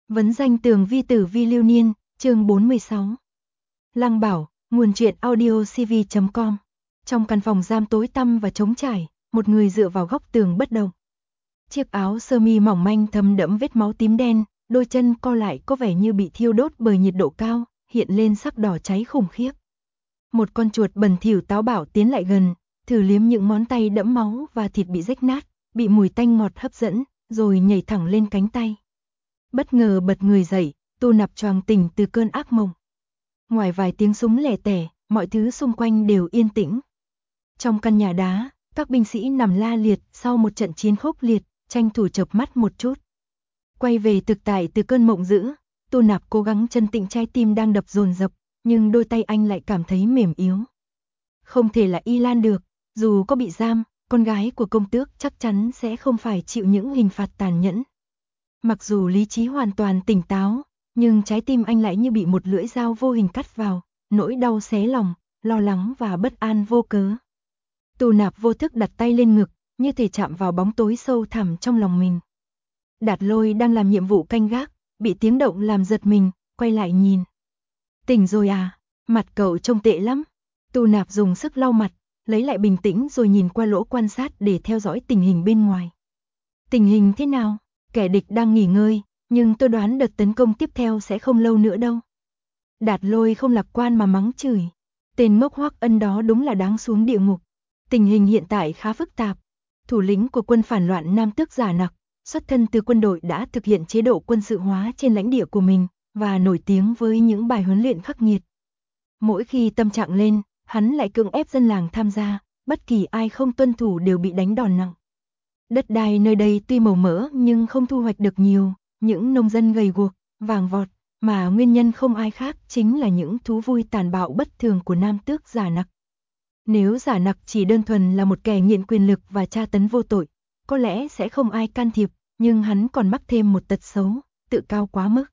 Vấn danh tường vi tử vi lưu niên, chương 46. Lăng Bảo, nguồn truyện audio cv.com. Trong căn phòng giam tối tăm và trống trải, một người dựa vào góc tường bất động. Chiếc áo sơ mi mỏng manh thấm đẫm vết máu tím đen, đôi chân co lại có vẻ như bị thiêu đốt bởi nhiệt độ cao, hiện lên sắc đỏ cháy khủng khiếp. Một con chuột bẩn thỉu táo bạo tiến lại gần, thử liếm những ngón tay đẫm máu và thịt bị rách nát, bị mùi tanh ngọt hấp dẫn, rồi nhảy thẳng lên cánh tay. Bất ngờ bật người dậy, Tu Nạp choàng tỉnh từ cơn ác mộng. Ngoài vài tiếng súng lẻ tẻ, mọi thứ xung quanh đều yên tĩnh. Trong căn nhà đá, các binh sĩ nằm la liệt sau một trận chiến khốc liệt, tranh thủ chợp mắt một chút. Quay về thực tại từ cơn mộng dữ, Tu Nạp cố gắng trấn tĩnh trái tim đang đập dồn dập, nhưng đôi tay anh lại cảm thấy mềm yếu. Không thể là Y Lan được, dù có bị giam, con gái của công tước chắc chắn sẽ không phải chịu những hình phạt tàn nhẫn. Mặc dù lý trí hoàn toàn tỉnh táo, nhưng trái tim anh lại như bị một lưỡi dao vô hình cắt vào, nỗi đau xé lòng, lo lắng và bất an vô cớ. Tu Nạp vô thức đặt tay lên ngực, như thể chạm vào bóng tối sâu thẳm trong lòng mình. Đạt Lôi đang làm nhiệm vụ canh gác, bị tiếng động làm giật mình, quay lại nhìn. Tỉnh rồi à, mặt cậu trông tệ lắm. Tu Nạp dùng sức lau mặt, lấy lại bình tĩnh rồi nhìn qua lỗ quan sát để theo dõi tình hình bên ngoài. Tình hình thế nào? Kẻ địch đang nghỉ ngơi, nhưng tôi đoán đợt tấn công tiếp theo sẽ không lâu nữa đâu. Đạt Lôi không lạc quan mà mắng chửi. Tên ngốc Hoắc Ân đó đúng là đáng xuống địa ngục. Tình hình hiện tại khá phức tạp. Thủ lĩnh của quân phản loạn Nam Tước Giả Nặc, xuất thân từ quân đội đã thực hiện chế độ quân sự hóa trên lãnh địa của mình, và nổi tiếng với những bài huấn luyện khắc nghiệt. Mỗi khi tâm trạng lên, hắn lại cưỡng ép dân làng tham gia, bất kỳ ai không tuân thủ đều bị đánh đòn nặng. Đất đai nơi đây tuy màu mỡ nhưng không thu hoạch được nhiều, những nông dân gầy guộc, vàng vọt, mà nguyên nhân không ai khác chính là những thú vui tàn bạo bất thường của Nam Tước Giả Nặc. Nếu Giả Nặc chỉ đơn thuần là một kẻ nghiện quyền lực và tra tấn vô tội, có lẽ sẽ không ai can thiệp, nhưng hắn còn mắc thêm một tật xấu, tự cao quá mức.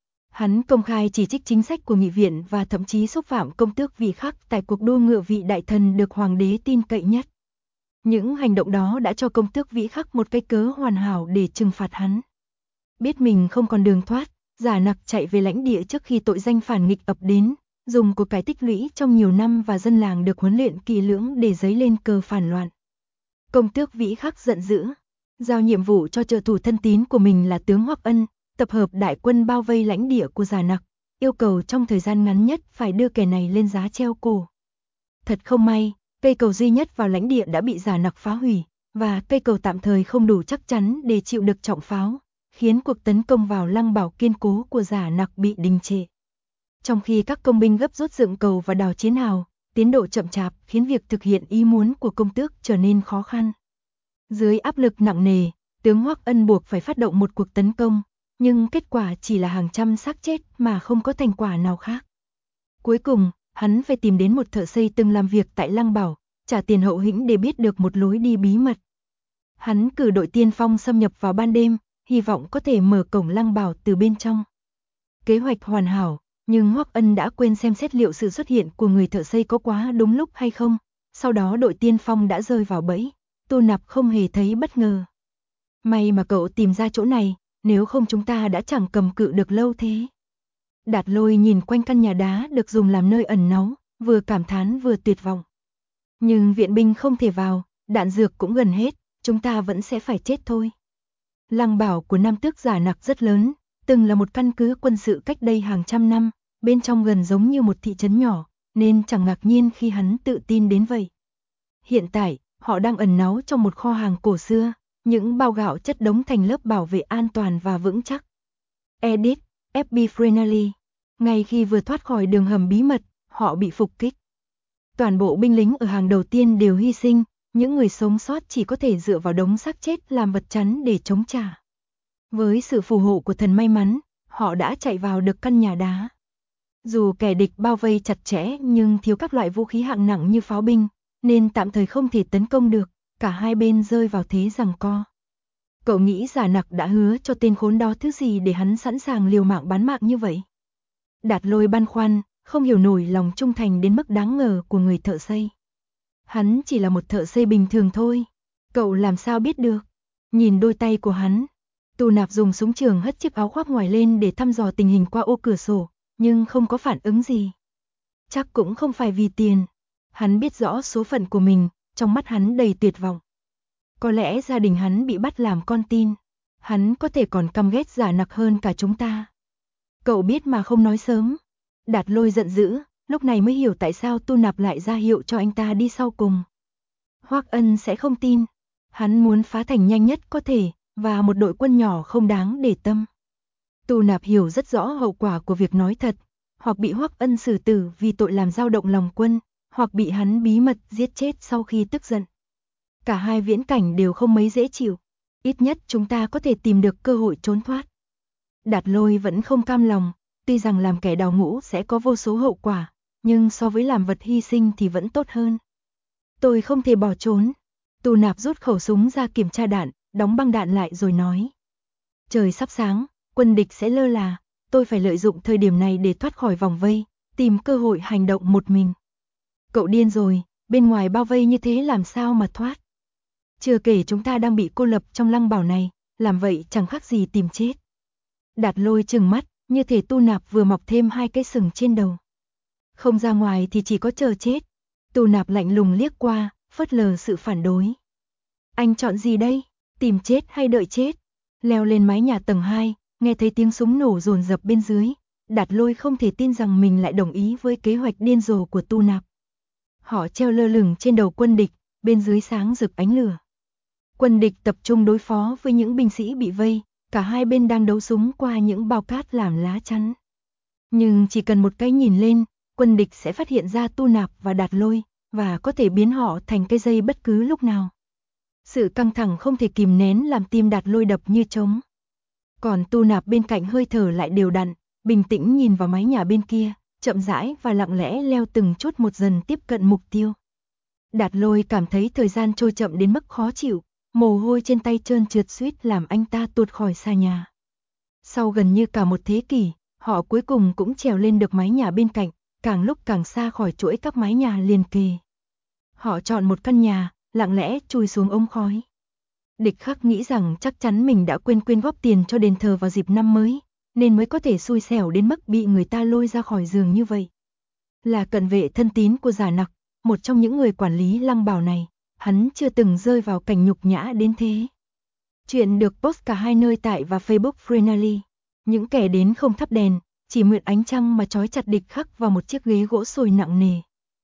Hắn công khai chỉ trích chính sách của nghị viện và thậm chí xúc phạm công tước Vị Khắc tại cuộc đua ngựa vị đại thần được hoàng đế tin cậy nhất. Những hành động đó đã cho công tước Vĩ Khắc một cái cớ hoàn hảo để trừng phạt hắn. Biết mình không còn đường thoát, Giả Nặc chạy về lãnh địa trước khi tội danh phản nghịch ập đến, dùng của cải tích lũy trong nhiều năm và dân làng được huấn luyện kỳ lưỡng để giấy lên cờ phản loạn. Công tước Vĩ Khắc giận dữ, giao nhiệm vụ cho trợ thủ thân tín của mình là tướng Hoắc Ân, tập hợp đại quân bao vây lãnh địa của Giả Nặc, yêu cầu trong thời gian ngắn nhất phải đưa kẻ này lên giá treo cổ. Thật không may, cây cầu duy nhất vào lãnh địa đã bị Giả Nặc phá hủy, và cây cầu tạm thời không đủ chắc chắn để chịu được trọng pháo, khiến cuộc tấn công vào Lăng Bảo kiên cố của Giả Nặc bị đình trệ. Trong khi các công binh gấp rút dựng cầu và đào chiến hào, tiến độ chậm chạp khiến việc thực hiện ý muốn của công tước trở nên khó khăn. Dưới áp lực nặng nề, tướng Hoắc Ân buộc phải phát động một cuộc tấn công, nhưng kết quả chỉ là hàng trăm xác chết mà không có thành quả nào khác. Cuối cùng, hắn phải tìm đến một thợ xây từng làm việc tại Lăng Bảo, trả tiền hậu hĩnh để biết được một lối đi bí mật. Hắn cử đội tiên phong xâm nhập vào ban đêm, hy vọng có thể mở cổng Lăng Bảo từ bên trong. Kế hoạch hoàn hảo, nhưng Hoắc Ân đã quên xem xét liệu sự xuất hiện của người thợ xây có quá đúng lúc hay không. Sau đó đội tiên phong đã rơi vào bẫy, Tu Nạp không hề thấy bất ngờ. May mà cậu tìm ra chỗ này, nếu không chúng ta đã chẳng cầm cự được lâu thế. Đạt Lôi nhìn quanh căn nhà đá được dùng làm nơi ẩn náu, vừa cảm thán vừa tuyệt vọng. Nhưng viện binh không thể vào, đạn dược cũng gần hết, chúng ta vẫn sẽ phải chết thôi. Lăng Bảo của Nam Tước Giả Nặc rất lớn, từng là một căn cứ quân sự cách đây hàng trăm năm, bên trong gần giống như một thị trấn nhỏ, nên chẳng ngạc nhiên khi hắn tự tin đến vậy. Hiện tại, họ đang ẩn náu trong một kho hàng cổ xưa, những bao gạo chất đống thành lớp bảo vệ an toàn và vững chắc. Edit, FB Frenally. Ngay khi vừa thoát khỏi đường hầm bí mật, họ bị phục kích. Toàn bộ binh lính ở hàng đầu tiên đều hy sinh, những người sống sót chỉ có thể dựa vào đống xác chết làm vật chắn để chống trả. Với sự phù hộ của thần may mắn, họ đã chạy vào được căn nhà đá. Dù kẻ địch bao vây chặt chẽ nhưng thiếu các loại vũ khí hạng nặng như pháo binh, nên tạm thời không thể tấn công được, cả hai bên rơi vào thế giằng co. Cậu nghĩ Giả Nặc đã hứa cho tên khốn đó thứ gì để hắn sẵn sàng liều mạng bán mạng như vậy? Đạt Lôi băn khoăn, không hiểu nổi lòng trung thành đến mức đáng ngờ của người thợ xây. Hắn chỉ là một thợ xây bình thường thôi. Cậu làm sao biết được? Nhìn đôi tay của hắn. Tu Nạp dùng súng trường hất chiếc áo khoác ngoài lên để thăm dò tình hình qua ô cửa sổ, nhưng không có phản ứng gì. Chắc cũng không phải vì tiền. Hắn biết rõ số phận của mình, trong mắt hắn đầy tuyệt vọng. Có lẽ gia đình hắn bị bắt làm con tin. Hắn có thể còn căm ghét Giả Nặc hơn cả chúng ta. Cậu biết mà không nói sớm. Đạt Lôi giận dữ, lúc này mới hiểu tại sao Tu Nạp lại ra hiệu cho anh ta đi sau cùng. Hoắc Ân sẽ không tin. Hắn muốn phá thành nhanh nhất có thể, và một đội quân nhỏ không đáng để tâm. Tu Nạp hiểu rất rõ hậu quả của việc nói thật, hoặc bị Hoắc Ân xử tử vì tội làm dao động lòng quân, hoặc bị hắn bí mật giết chết sau khi tức giận. Cả hai viễn cảnh đều không mấy dễ chịu, ít nhất chúng ta có thể tìm được cơ hội trốn thoát. Đạt Lôi vẫn không cam lòng, tuy rằng làm kẻ đào ngũ sẽ có vô số hậu quả, nhưng so với làm vật hy sinh thì vẫn tốt hơn. Tôi không thể bỏ trốn. Tu Nạp rút khẩu súng ra kiểm tra đạn, đóng băng đạn lại rồi nói. Trời sắp sáng, quân địch sẽ lơ là, tôi phải lợi dụng thời điểm này để thoát khỏi vòng vây, tìm cơ hội hành động một mình. Cậu điên rồi, bên ngoài bao vây như thế làm sao mà thoát. Chưa kể chúng ta đang bị cô lập trong lăng bảo này, làm vậy chẳng khác gì tìm chết. Đạt Lôi trừng mắt, như thể Tu Nạp vừa mọc thêm 2 cái sừng trên đầu. Không ra ngoài thì chỉ có chờ chết. Tu Nạp lạnh lùng liếc qua, phớt lờ sự phản đối. Anh chọn gì đây, tìm chết hay đợi chết? Leo lên mái nhà tầng 2, nghe thấy tiếng súng nổ dồn dập bên dưới. Đạt Lôi không thể tin rằng mình lại đồng ý với kế hoạch điên rồ của Tu Nạp. Họ treo lơ lửng trên đầu quân địch, bên dưới sáng rực ánh lửa. Quân địch tập trung đối phó với những binh sĩ bị vây, cả hai bên đang đấu súng qua những bao cát làm lá chắn. Nhưng chỉ cần một cái nhìn lên, quân địch sẽ phát hiện ra Tu Nạp và Đạt Lôi, và có thể biến họ thành cây dây bất cứ lúc nào. Sự căng thẳng không thể kìm nén làm tim Đạt Lôi đập như trống. Còn Tu Nạp bên cạnh hơi thở lại đều đặn, bình tĩnh nhìn vào mái nhà bên kia, chậm rãi và lặng lẽ leo từng chút một dần tiếp cận mục tiêu. Đạt Lôi cảm thấy thời gian trôi chậm đến mức khó chịu, mồ hôi trên tay trơn trượt suýt làm anh ta tuột khỏi xa nhà. Sau gần như cả một thế kỷ, họ cuối cùng cũng trèo lên được mái nhà bên cạnh, càng lúc càng xa khỏi chuỗi các mái nhà liền kề. Họ chọn một căn nhà, lặng lẽ chui xuống ống khói. Địch Khắc nghĩ rằng chắc chắn mình đã quên quyên góp tiền cho đền thờ vào dịp năm mới, nên mới có thể xui xẻo đến mức bị người ta lôi ra khỏi giường như vậy. Là cận vệ thân tín của Giả Nặc, một trong những người quản lý lăng bảo này, hắn chưa từng rơi vào cảnh nhục nhã đến thế. Chuyện được post cả hai nơi tại và Facebook Freenally. Những kẻ đến không thắp đèn, chỉ mượn ánh trăng mà trói chặt Địch Khắc vào một chiếc ghế gỗ sồi nặng nề.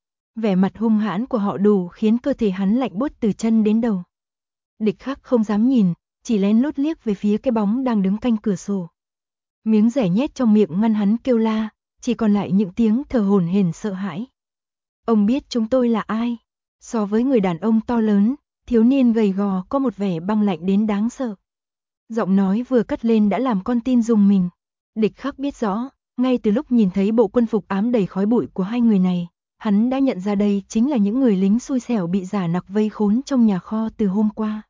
Vẻ mặt hung hãn của họ đủ khiến cơ thể hắn lạnh buốt từ chân đến đầu. Địch Khắc không dám nhìn, chỉ lén lút liếc về phía cái bóng đang đứng canh cửa sổ. Miếng rẻ nhét trong miệng ngăn hắn kêu la, chỉ còn lại những tiếng thở hổn hển sợ hãi. Ông biết chúng tôi là ai? So với người đàn ông to lớn, thiếu niên gầy gò có một vẻ băng lạnh đến đáng sợ. Giọng nói vừa cất lên đã làm con tin rùng mình. Địch Khắc biết rõ, ngay từ lúc nhìn thấy bộ quân phục ám đầy khói bụi của hai người này, hắn đã nhận ra đây chính là những người lính xui xẻo bị Giả Nặc vây khốn trong nhà kho từ hôm qua.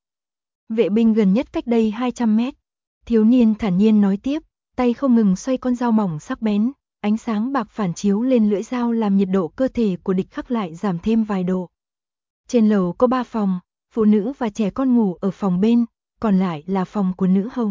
Vệ binh gần nhất cách đây 200 mét. Thiếu niên thản nhiên nói tiếp, tay không ngừng xoay con dao mỏng sắc bén, ánh sáng bạc phản chiếu lên lưỡi dao làm nhiệt độ cơ thể của Địch Khắc lại giảm thêm vài độ. Trên lầu có 3 phòng, phụ nữ và trẻ con ngủ ở phòng bên, còn lại là phòng của nữ hầu.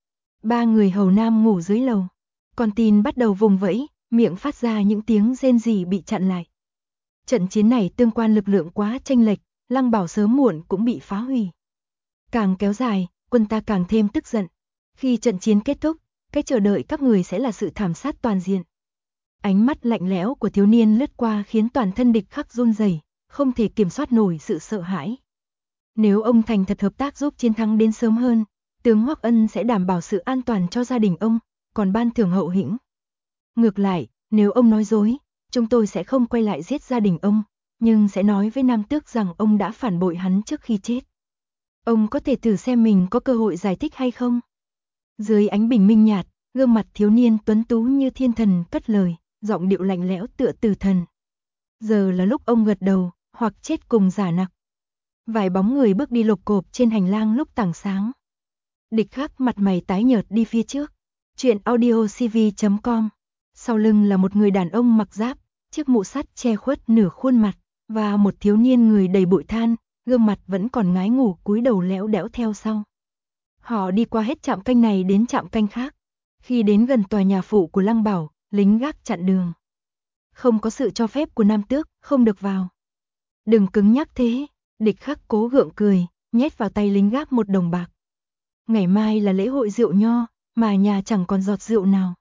3 người hầu nam ngủ dưới lầu. Con tin bắt đầu vùng vẫy, miệng phát ra những tiếng rên rỉ bị chặn lại. Trận chiến này tương quan lực lượng quá chênh lệch, lăng bảo sớm muộn cũng bị phá hủy. Càng kéo dài, quân ta càng thêm tức giận. Khi trận chiến kết thúc, cái chờ đợi các người sẽ là sự thảm sát toàn diện. Ánh mắt lạnh lẽo của thiếu niên lướt qua khiến toàn thân Địch Khắc run rẩy, không thể kiểm soát nổi sự sợ hãi. Nếu ông thành thật hợp tác giúp chiến thắng đến sớm hơn, tướng Hoắc Ân sẽ đảm bảo sự an toàn cho gia đình ông, còn ban thưởng hậu hĩnh. Ngược lại, nếu ông nói dối, chúng tôi sẽ không quay lại giết gia đình ông, nhưng sẽ nói với Nam Tước rằng ông đã phản bội hắn trước khi chết. Ông có thể thử xem mình có cơ hội giải thích hay không? Dưới ánh bình minh nhạt, gương mặt thiếu niên tuấn tú như thiên thần cất lời, giọng điệu lạnh lẽo tựa tử thần. Giờ là lúc ông gật đầu, hoặc chết cùng Giả Nặc. Vài bóng người bước đi lộp cộp trên hành lang lúc tảng sáng. Địch Khắc mặt mày tái nhợt đi phía trước. Chuyện audio cv.com. Sau lưng là một người đàn ông mặc giáp, chiếc mũ sắt che khuất nửa khuôn mặt, và một thiếu niên người đầy bụi than, gương mặt vẫn còn ngái ngủ cúi đầu lẽo đẽo theo sau. Họ đi qua hết trạm canh này đến trạm canh khác. Khi đến gần tòa nhà phụ của Lăng Bảo, lính gác chặn đường. Không có sự cho phép của Nam Tước, không được vào. Đừng cứng nhắc thế, Địch Khắc cố gượng cười, nhét vào tay lính gác một đồng bạc. Ngày mai là lễ hội rượu nho, mà nhà chẳng còn giọt rượu nào.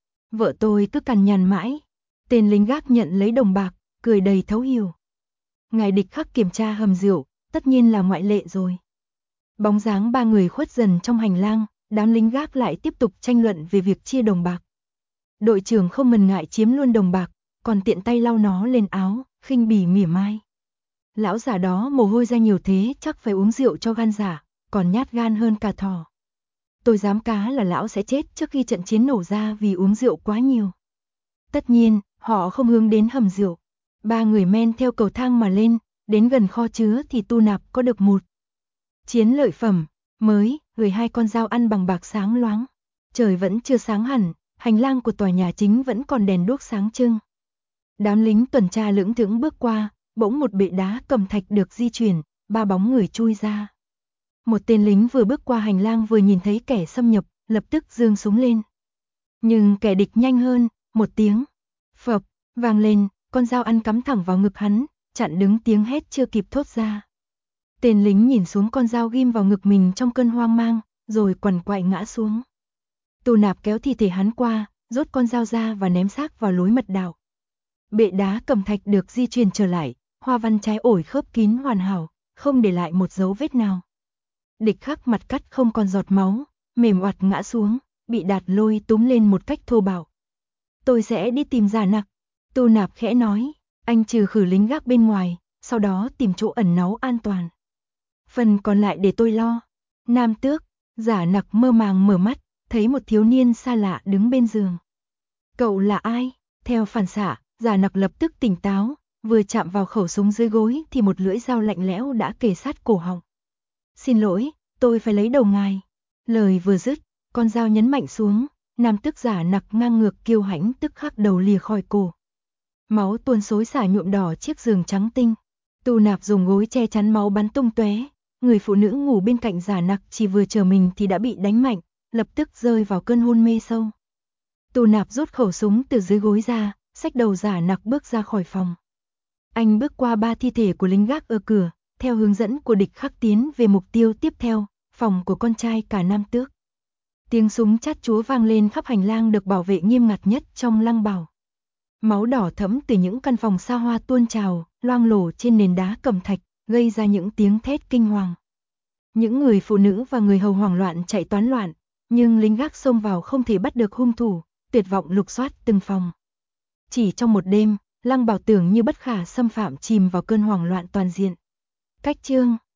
Vợ tôi cứ cằn nhằn mãi. Tên lính gác nhận lấy đồng bạc, cười đầy thấu hiểu. Ngài Địch Khắc kiểm tra hầm rượu, tất nhiên là ngoại lệ rồi. Bóng dáng ba người khuất dần trong hành lang, đám lính gác lại tiếp tục tranh luận về việc chia đồng bạc. Đội trưởng không ngần ngại chiếm luôn đồng bạc, còn tiện tay lau nó lên áo, khinh bỉ mỉa mai. Lão già đó mồ hôi ra nhiều thế chắc phải uống rượu cho gan giả, còn nhát gan hơn cả thỏ. Tôi dám cá là lão sẽ chết trước khi trận chiến nổ ra vì uống rượu quá nhiều. Tất nhiên, họ không hướng đến hầm rượu. Ba người men theo cầu thang mà lên, đến gần kho chứa thì Tu Nạp có được một chiến lợi phẩm mới, gửi 2 con dao ăn bằng bạc sáng loáng. Trời vẫn chưa sáng hẳn, hành lang của tòa nhà chính vẫn còn đèn đuốc sáng trưng. Đám lính tuần tra lững thững bước qua, bỗng một bệ đá cẩm thạch được di chuyển, 3 bóng người chui ra. Một tên lính vừa bước qua hành lang vừa nhìn thấy kẻ xâm nhập, lập tức giương súng lên. Nhưng kẻ địch nhanh hơn, một tiếng phập vang lên, con dao ăn cắm thẳng vào ngực hắn, chặn đứng tiếng hét chưa kịp thốt ra. Tên lính nhìn xuống con dao ghim vào ngực mình trong cơn hoang mang, rồi quằn quại ngã xuống. Tu Nạp kéo thi thể hắn qua, rút con dao ra và ném xác vào lối mật đạo. Bệ đá cẩm thạch được di chuyển trở lại, hoa văn trái ổi khớp kín hoàn hảo, không để lại một dấu vết nào. Địch Khắc mặt cắt không còn giọt máu, mềm oặt ngã xuống, bị Đạt Lôi túm lên một cách thô bạo. Tôi sẽ đi tìm Giả Nặc, Tu Nạp khẽ nói, anh trừ khử lính gác bên ngoài, sau đó tìm chỗ ẩn náu an toàn. Phần còn lại để tôi lo. Nam Tước, Giả Nặc mơ màng mở mắt, thấy một thiếu niên xa lạ đứng bên giường. Cậu là ai? Theo phản xạ, Giả Nặc lập tức tỉnh táo, vừa chạm vào khẩu súng dưới gối thì một lưỡi dao lạnh lẽo đã kề sát cổ họng. Xin lỗi, tôi phải lấy đầu ngài. Lời vừa dứt, con dao nhấn mạnh xuống, Nam Tước Giả Nặc ngang ngược kiêu hãnh tức khắc đầu lìa khỏi cổ. Máu tuôn xối xả nhuộm đỏ chiếc giường trắng tinh. Tu Nạp dùng gối che chắn máu bắn tung tóe. Người phụ nữ ngủ bên cạnh Giả Nặc chỉ vừa chờ mình thì đã bị đánh mạnh, lập tức rơi vào cơn hôn mê sâu. Tu Nạp rút khẩu súng từ dưới gối ra, xách đầu Giả Nặc bước ra khỏi phòng. Anh bước qua 3 thi thể của lính gác ở cửa, theo hướng dẫn của Địch Khắc tiến về mục tiêu tiếp theo, phòng của con trai cả Nam Tước. Tiếng súng chát chúa vang lên khắp hành lang được bảo vệ nghiêm ngặt nhất trong Lăng Bảo. Máu đỏ thẫm từ những căn phòng xa hoa tuôn trào, loang lổ trên nền đá cẩm thạch, gây ra những tiếng thét kinh hoàng. Những người phụ nữ và người hầu hoảng loạn chạy toán loạn, nhưng lính gác xông vào không thể bắt được hung thủ, tuyệt vọng lục soát từng phòng. Chỉ trong một đêm, Lăng Bảo tưởng như bất khả xâm phạm chìm vào cơn hoảng loạn toàn diện. Cách chương